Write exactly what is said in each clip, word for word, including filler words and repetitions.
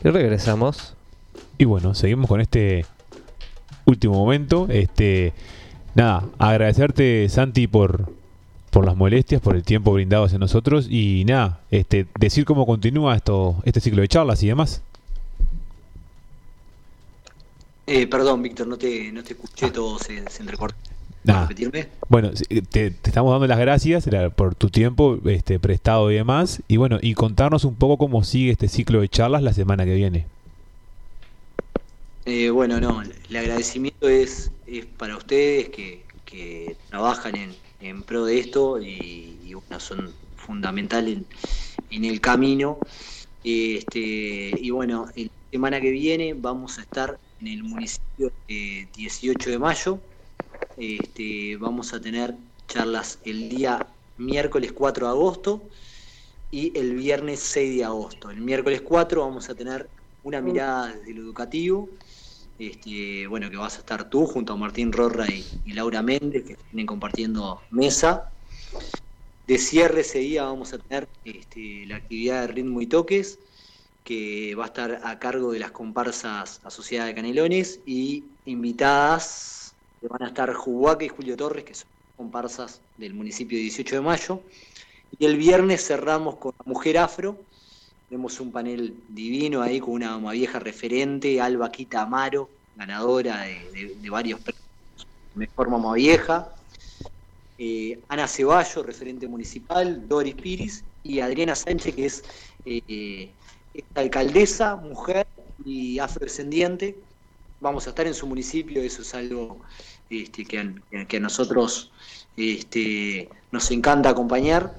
Y regresamos. Y bueno, seguimos con este último momento. Este, nada, agradecerte, Santi, por, por las molestias, por el tiempo brindado hacia nosotros. Y nada, este, decir cómo continúa esto, este ciclo de charlas y demás. Eh, perdón, Víctor, no te, no te escuché, todo se, se entrecortó. Nah. ¿Repetirme? Bueno, te, te estamos dando las gracias por tu tiempo este, prestado y demás. Y bueno, y contarnos un poco cómo sigue este ciclo de charlas la semana que viene. Eh, bueno, no, el agradecimiento es, es para ustedes que, que trabajan en, en pro de esto y, y bueno, son fundamentales en, en el camino. Este, y bueno, la semana que viene vamos a estar en el municipio de dieciocho de mayo. Este, vamos a tener charlas el día miércoles cuatro de agosto y el viernes seis de agosto. El miércoles cuatro vamos a tener una mirada desde lo educativo, este, bueno, que vas a estar tú junto a Martín Rorra y, y Laura Méndez, que vienen compartiendo mesa. De cierre ese día vamos a tener este, la actividad de ritmo y toques, que va a estar a cargo de las comparsas Asociadas de Canelones, y invitadas que van a estar Juhuaca y Julio Torres, que son comparsas del municipio de dieciocho de mayo. Y el viernes cerramos con la Mujer Afro. Tenemos un panel divino ahí con una mamá vieja referente, Alba Quita Amaro, ganadora de, de, de varios premios, mejor mamá vieja. Eh, Ana Ceballo, referente municipal, Doris Piris, y Adriana Sánchez, que es eh, alcaldesa, mujer y afrodescendiente. Vamos a estar en su municipio, eso es algo este, que, a, que a nosotros este, nos encanta acompañar.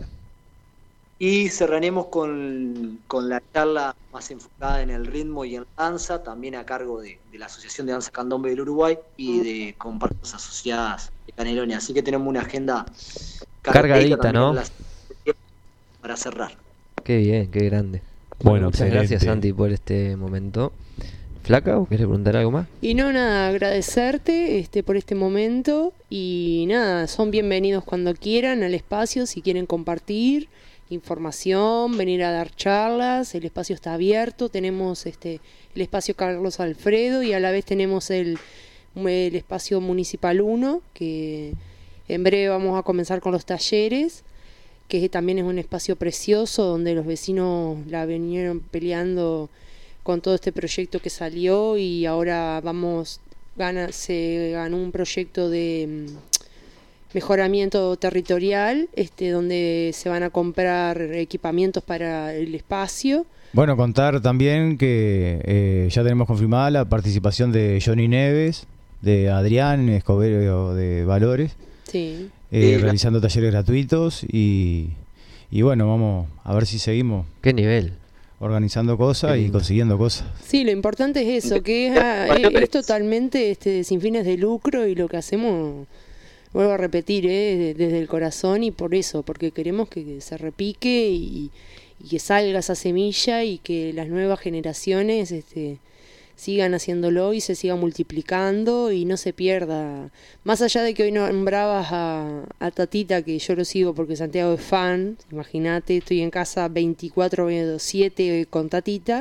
Y cerraremos con, con la charla más enfocada en el ritmo y en la danza, también a cargo de, de la Asociación de Danza Candombe del Uruguay y de comparsas asociadas de Canelones. Así que tenemos una agenda cargadita, ¿no? Para cerrar. Qué bien, qué grande. Bueno, muchas excelente. Gracias, Santi, por este momento. Flaca, ¿o querés preguntar algo más? Y no, nada, agradecerte este, por este momento. Y nada, son bienvenidos cuando quieran al espacio, si quieren compartir información, venir a dar charlas. El espacio está abierto. Tenemos este el espacio Carlos Alfredo y a la vez tenemos el, el espacio Municipal uno, que en breve vamos a comenzar con los talleres, que también es un espacio precioso donde los vecinos la vinieron peleando con todo este proyecto que salió, y ahora vamos gana se ganó un proyecto de mejoramiento territorial, este donde se van a comprar equipamientos para el espacio. Bueno, contar también que eh, ya tenemos confirmada la participación de Johnny Neves, de Adrián Escobedo de Valores, sí. eh, Sí, realizando talleres gratuitos y, y bueno, vamos a ver si seguimos ¿Qué nivel? organizando cosas y consiguiendo cosas. Sí, lo importante es eso, que es, es, es totalmente este, sin fines de lucro, y lo que hacemos, vuelvo a repetir, eh, desde el corazón, y por eso, porque queremos que se repique y, y que salga esa semilla y que las nuevas generaciones este, sigan haciéndolo y se siga multiplicando y no se pierda. Más allá de que hoy nombrabas a, a Tatita, que yo lo sigo porque Santiago es fan, imagínate, estoy en casa veinticuatro siete con Tatita.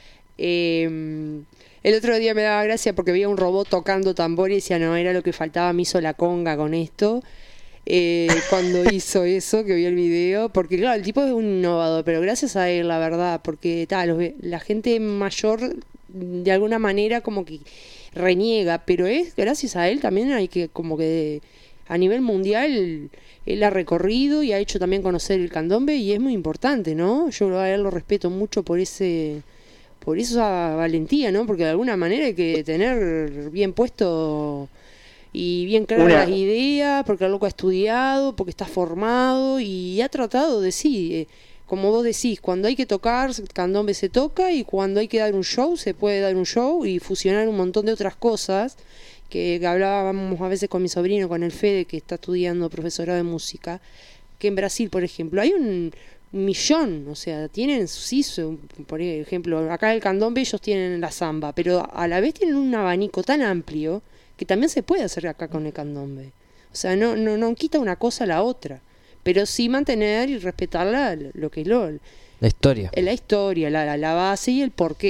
Eh, el otro día me daba gracia porque veía un robot tocando tambor y decía, no, era lo que faltaba, me hizo la conga con esto. Eh, cuando hizo eso, que vi el video, porque claro, el tipo es un innovador, pero gracias a él, la verdad, porque tal, la gente mayor de alguna manera como que reniega, pero es gracias a él también. Hay que como que a nivel mundial él ha recorrido y ha hecho también conocer el candombe, y es muy importante, ¿no? Yo a él lo respeto mucho por ese por esa valentía, ¿no? Porque de alguna manera hay que tener bien puesto y bien claras Una... las ideas, porque el loco ha estudiado, porque está formado y ha tratado de sí, eh, como vos decís, cuando hay que tocar candombe se toca, y cuando hay que dar un show se puede dar un show y fusionar un montón de otras cosas que, que hablábamos a veces con mi sobrino, con el Fede, que está estudiando profesorado de música, que en Brasil, por ejemplo, hay un millón, o sea, tienen sí, por ejemplo, acá el candombe ellos tienen la samba, pero a la vez tienen un abanico tan amplio que también se puede hacer acá con el candombe. O sea, no, no, no quita una cosa a la otra, pero sí mantener y respetar la, lo que es lo, la historia, la historia, la, la, la base y el porqué,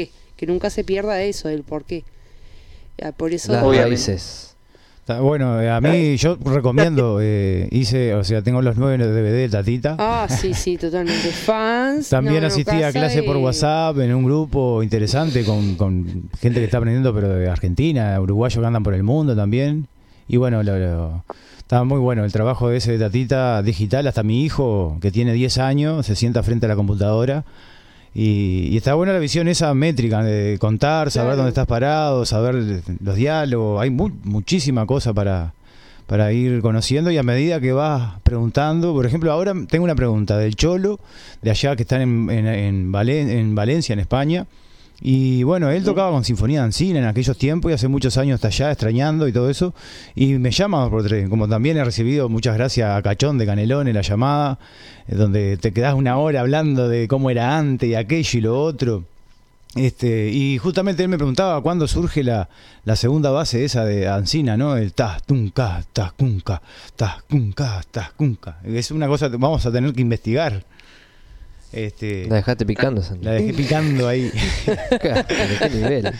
que nunca se pierda eso, del por qué. Ah, por eso... Las Obviamente. raíces. Está- Bueno, eh, a mí yo recomiendo, eh, hice, o sea, tengo los nueve D V D de Tatita. Ah, sí, sí, totalmente. Fans. También no, no, asistí a casa clase por y- WhatsApp en un grupo interesante con, con gente que está aprendiendo, pero de Argentina, uruguayos que andan por el mundo también. Y bueno, lo, lo- estaba muy bueno el trabajo ese de Tatita digital. Hasta mi hijo, que tiene diez años, se sienta frente a la computadora. Y, y está buena la visión esa métrica de contar, saber Claro. dónde estás parado, saber los diálogos. Hay mu- muchísima cosa para, para ir conociendo, y a medida que vas preguntando, por ejemplo, ahora tengo una pregunta del Cholo, de allá que están en, en, en, Valen- en Valencia, en España. Y bueno, él tocaba con Sinfonía de Ancina en aquellos tiempos y hace muchos años está allá extrañando y todo eso. Y me llama por tres, como también he recibido muchas gracias a Cachón de Canelón en la llamada, eh, donde te quedás una hora hablando de cómo era antes y aquello y lo otro. Este, y justamente él me preguntaba cuándo surge la, la segunda base esa de Ancina, ¿no? El tas, tunca, tas, cunca, tas, cunca, tas, cunca. Es una cosa que vamos a tener que investigar. Este, La dejaste picando, Santi. la dejé picando ahí. ¿De qué nivel?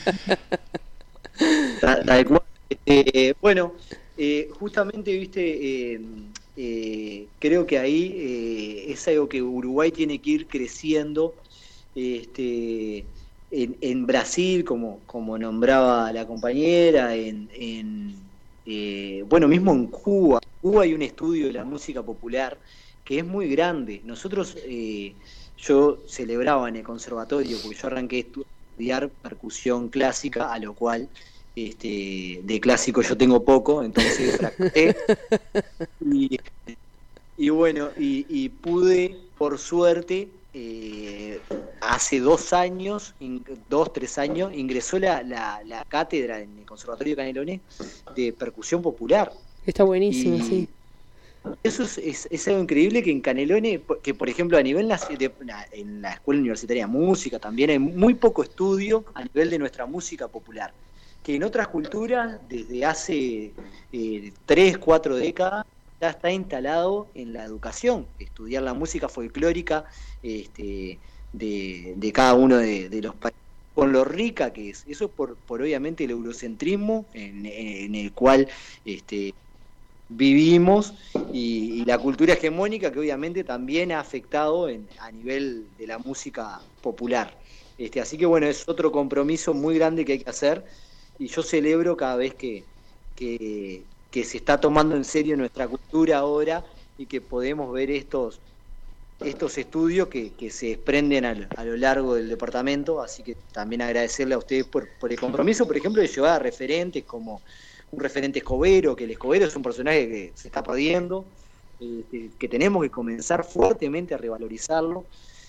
Tal, tal cual. Eh, bueno, eh, justamente, viste, eh, eh, creo que ahí eh, es algo que Uruguay tiene que ir creciendo. Este, en, en Brasil, como, como nombraba la compañera, en, en eh, bueno, mismo en Cuba. Cuba hay un estudio de la música popular que es muy grande. Nosotros, eh, yo celebraba en el conservatorio, porque yo arranqué a estudiar percusión clásica, a lo cual este, de clásico yo tengo poco, entonces fracasé. Y, y bueno, y, y pude, por suerte, eh, hace dos años, in, dos, tres años, ingresó la, la, la cátedra en el Conservatorio de Canelones de percusión popular. Está buenísimo, Y sí. eso es, es, es algo increíble, que en Canelones, que por ejemplo a nivel naci- de, en la Escuela Universitaria de Música también hay muy poco estudio a nivel de nuestra música popular, que en otras culturas desde hace eh, tres, cuatro décadas ya está instalado en la educación, estudiar la música folclórica este, de, de cada uno de, de los países, con lo rica que es. Eso por, por obviamente el eurocentrismo en, en el cual este, vivimos, y, y la cultura hegemónica que obviamente también ha afectado en, a nivel de la música popular. Este, así que bueno, es otro compromiso muy grande que hay que hacer, y yo celebro cada vez que, que, que se está tomando en serio nuestra cultura ahora, y que podemos ver estos estos estudios que, que se desprenden a lo, a lo largo del departamento. Así que también agradecerle a ustedes por, por el compromiso, por ejemplo, de llevar a referentes como un referente Escobero, que el Escobero es un personaje que se está perdiendo, este, que tenemos que comenzar fuertemente a revalorizarlo,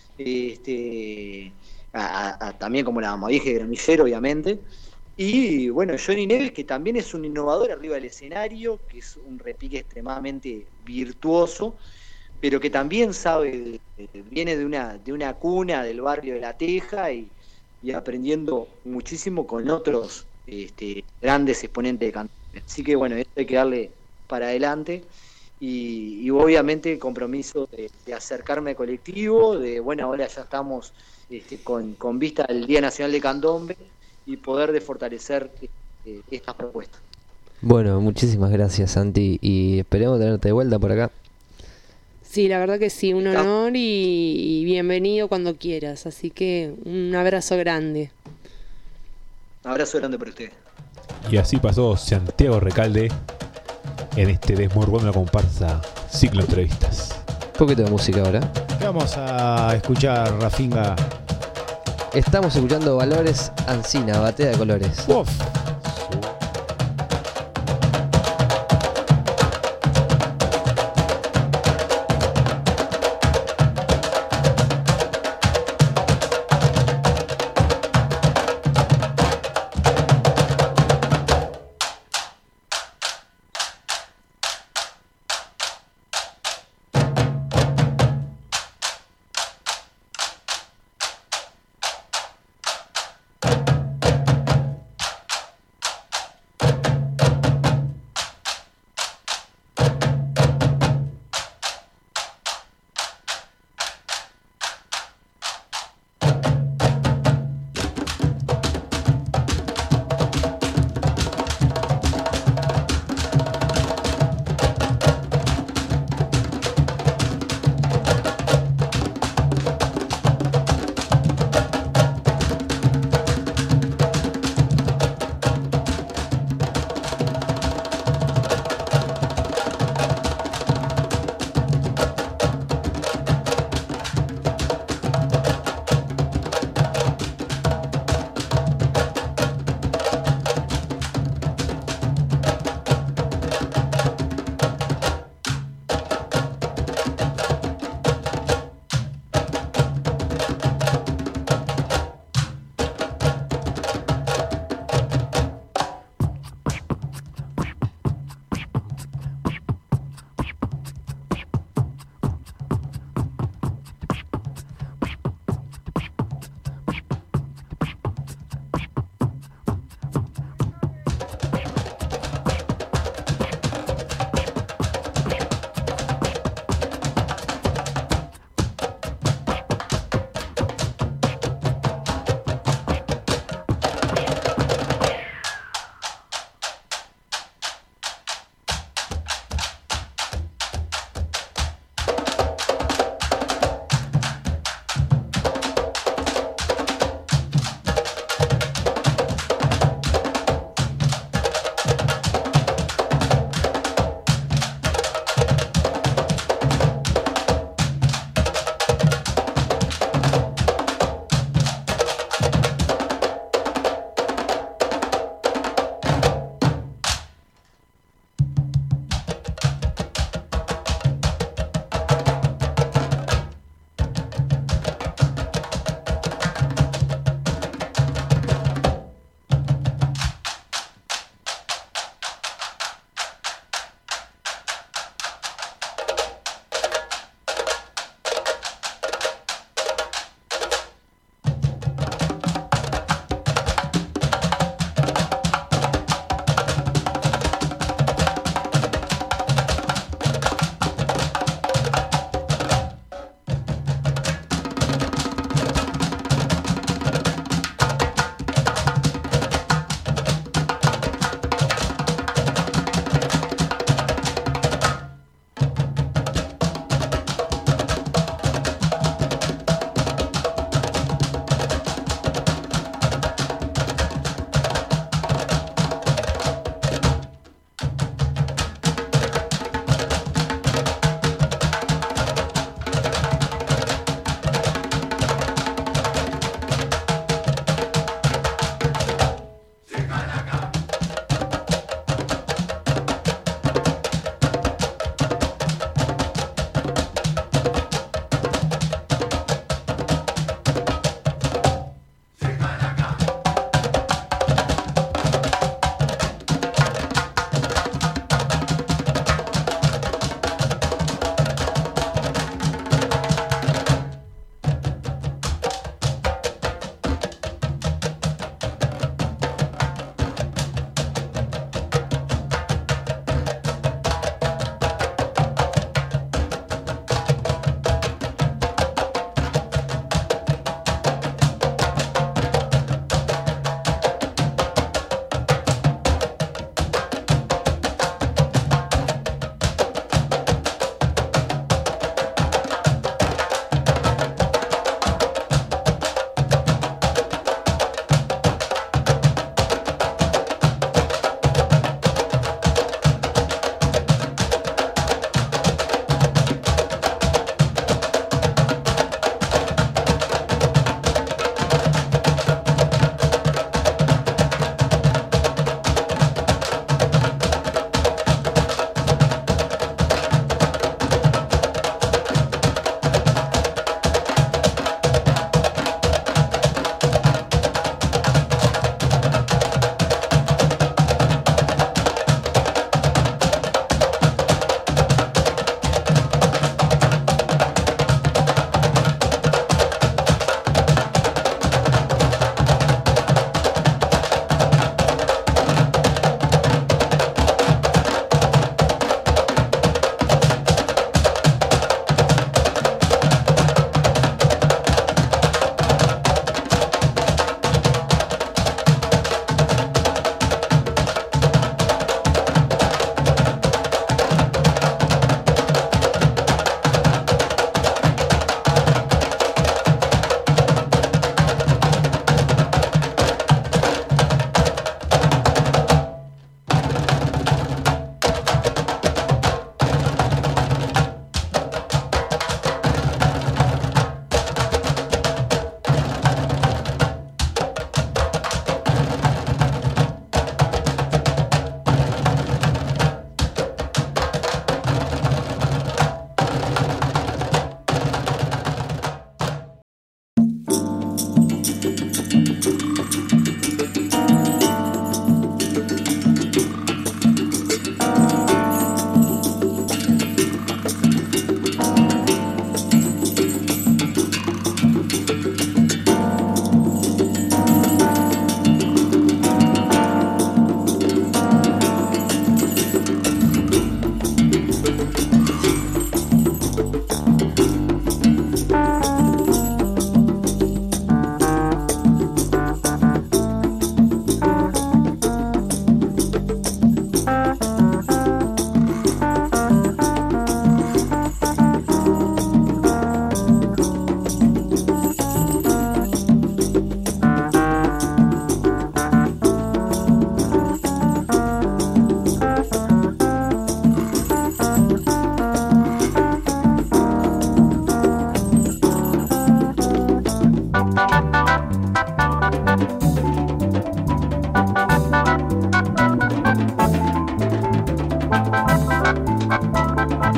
este, a, a, a, también como la Mamadieja de Gramillero, obviamente, y bueno, Johnny Neves, que también es un innovador arriba del escenario, que es un repique extremadamente virtuoso, pero que también sabe, viene de una, de una cuna del barrio de La Teja, y, y aprendiendo muchísimo con otros este, grandes exponentes de canto. Así que bueno, esto hay que darle para adelante, y, y obviamente el compromiso de, de acercarme al colectivo, de bueno, ahora ya estamos este, con, con vista al Día Nacional de Candombe, y poder de fortalecer eh, estas propuestas. Bueno, muchísimas gracias, Santi, y esperemos tenerte de vuelta por acá. Sí, la verdad que sí, un honor, y, y bienvenido cuando quieras. Así que un abrazo grande. Un abrazo grande para ustedes. Y así pasó Santiago Recalde en este Desmorbando la Comparsa ciclo entrevistas. Un poquito de música ahora. Vamos a escuchar, Rafinga. Estamos escuchando Valores Ancina, Batea de Colores. Uf.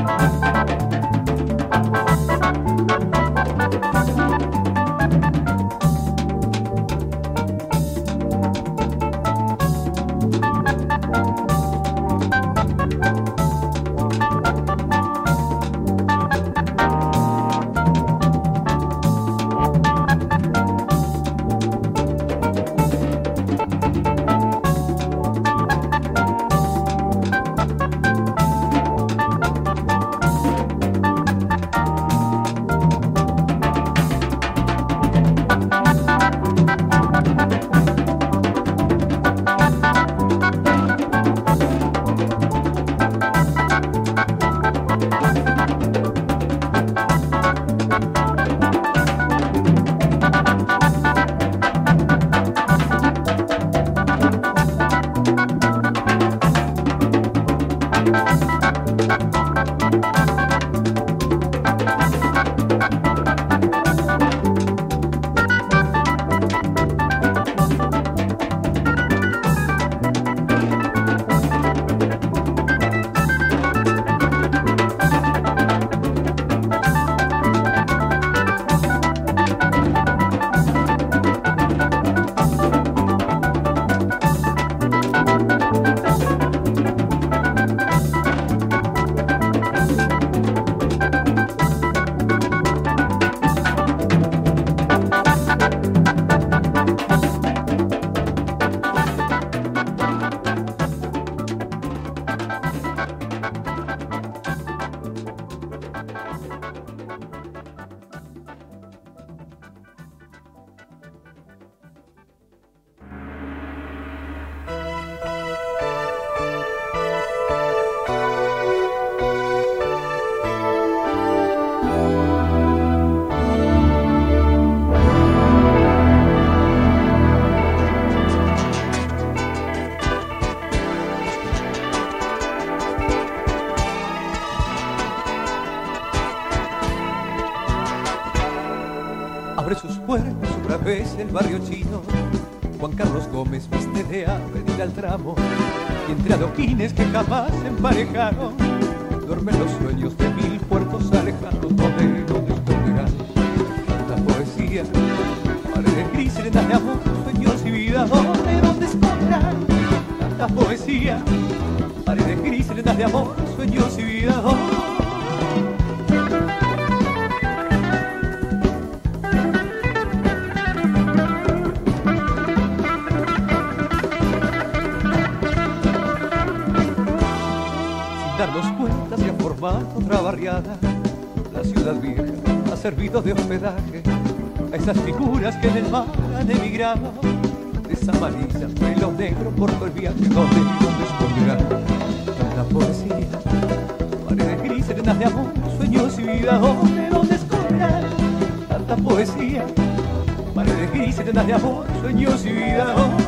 Abre sus puertas otra vez el barrio chino. Juan Carlos Gómez viste de a venir al tramo, y entre adoquines que jamás se emparejaron duermen los sueños de mil puertos alejados. Donde, donde esconderán tanta poesía, paredes grises llenas de amor, sueños y vida. Donde, donde esconderán tanta poesía, paredes grises llenas de amor, sueños y vida. ¿Dónde? Darnos cuenta se ha formado otra barriada. La ciudad vieja ha servido de hospedaje a esas figuras que en el mar han emigrado. De esa amarilla, pelo negro por todo el viaje. Donde, donde esconderán tanta poesía, paredes grises llenas de amor, sueños y vida. Donde, donde esconderán tanta poesía, paredes grises llenas de amor, sueños y vida. ¿Dónde?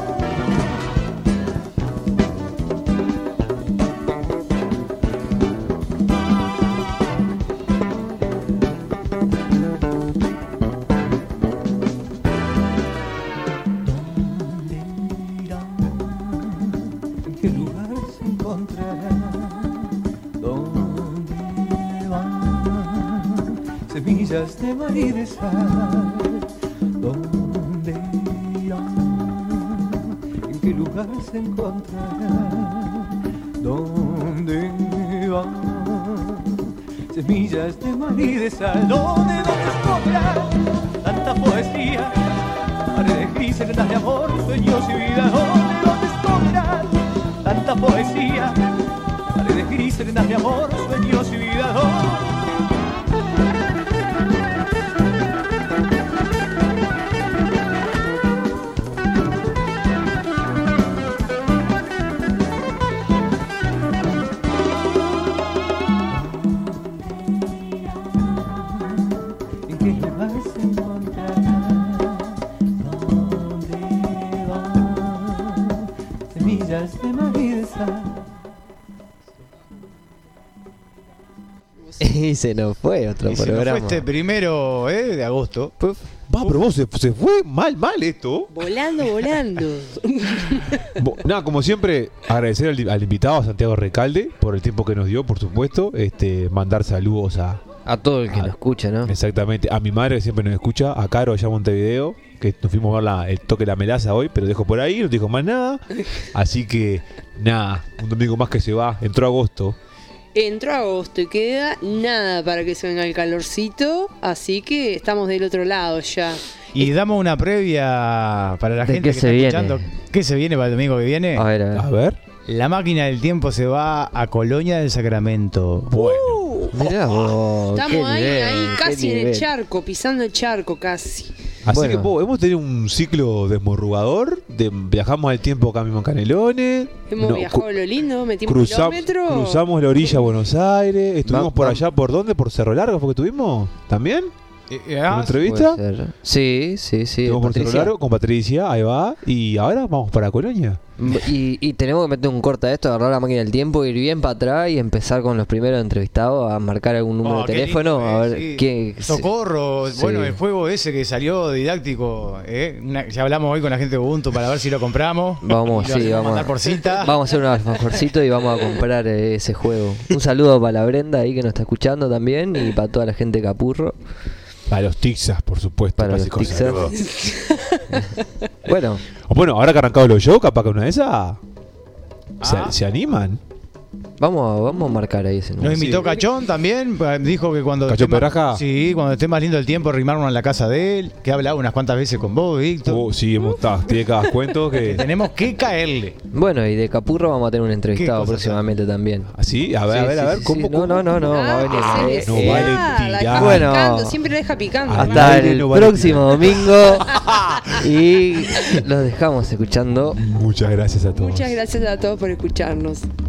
De mar y de sal, ¿dónde irán? ¿En qué lugar se encontrarán? ¿Dónde van? Semillas de mar y de sal, ¿dónde, dónde esconderán tanta poesía? Paredes grises llenas de amor, sueños y vida. ¿Dónde, dónde esconderán tanta poesía? Paredes grises llenas de amor, sueños y vida. ¿Dónde? Y se nos fue otro y programa. Se nos fue este primero eh, de agosto. Puf. Pa, pero vos se, se fue mal, mal esto. Volando, volando. Bo- Nada, como siempre, agradecer al, al invitado, a Santiago Recalde, por el tiempo que nos dio, por supuesto. Este, mandar saludos a... A todo el que Ah, lo escucha, ¿no? Exactamente, a mi madre que siempre nos escucha, a Caro allá en Montevideo, que nos fuimos a ver la- el toque de la melaza hoy, pero dejo por ahí, no dijo más nada. Así que, nada, un domingo más que se va, entró agosto. Entró agosto y queda nada para que se venga el calorcito, así que estamos del otro lado ya. Y damos una previa para la ¿De gente qué que se está viene? escuchando. ¿Qué se viene para el domingo que viene? A ver, a ver. A ver. La máquina del tiempo se va a Colonia del Sacramento. Bueno. Mirá vos, qué Estamos ahí, nivel, ahí qué casi en el nivel. charco, pisando el charco casi. Así Bueno. que po, hemos tenido un ciclo desmorrugador, de, viajamos al tiempo acá mismo en Canelones. Hemos no, viajado cu- lo lindo, metimos cruzam- kilómetros. cruzamos la orilla a Buenos Aires, estuvimos Va- por va- allá, ¿por dónde? ¿Por Cerro Largo fue que estuvimos? ¿También? Eh, ¿En ah, una entrevista? Puede ser. Sí, sí, sí. Estuvimos por Cerro Patricia. Largo con Patricia, ahí va. Y ahora vamos para Colonia. Y, y tenemos que meter un corte a esto, agarrar la máquina del tiempo, ir bien para atrás y empezar con los primeros entrevistados a marcar algún número oh, de qué teléfono. lindo, A eh, ver sí. qué. Socorro, Sí. bueno, el juego ese que salió didáctico, ¿eh? Una- ya hablamos hoy con la gente de Ubuntu para ver si lo compramos. Vamos, Y lo sí, hacemos vamos. mandar por cita. Vamos a hacer un alfajorcito y vamos a comprar eh, ese juego. Un saludo para la Brenda ahí que nos está escuchando también y para toda la gente de Capurro. Para los Tixas, por supuesto. Para los clásicos Tixas. saludos. Bueno, O bueno, ahora que ha arrancado los shows, capaz que una de esas se, Ah. se animan. vamos a, vamos a marcar ahí ese Nos número. invitó Sí. Cachón también, pues, dijo que cuando ¿Cachón esté más- Perraja? Sí, cuando esté más lindo el tiempo, rimarnos en la casa de él, que ha hablado unas cuantas veces con vos, Víctor. Oh, sí, hemos estado. Tiene cada cuento Que que. tenemos que caerle. Bueno, y de Capurro vamos a tener un ¿Qué entrevistado cosa próximamente también. Así, a ver, Sí, a ver, sí, a ver. sí, ¿Cómo, sí. cómo? No, no, no, no. va a Ah, venir. que eh, se no eh, vale desea, la deja tirar. Bueno. picando, siempre la deja picando. Al Hasta aire el no vale próximo domingo. Y los dejamos escuchando. Muchas gracias a todos. Muchas gracias a todos por escucharnos.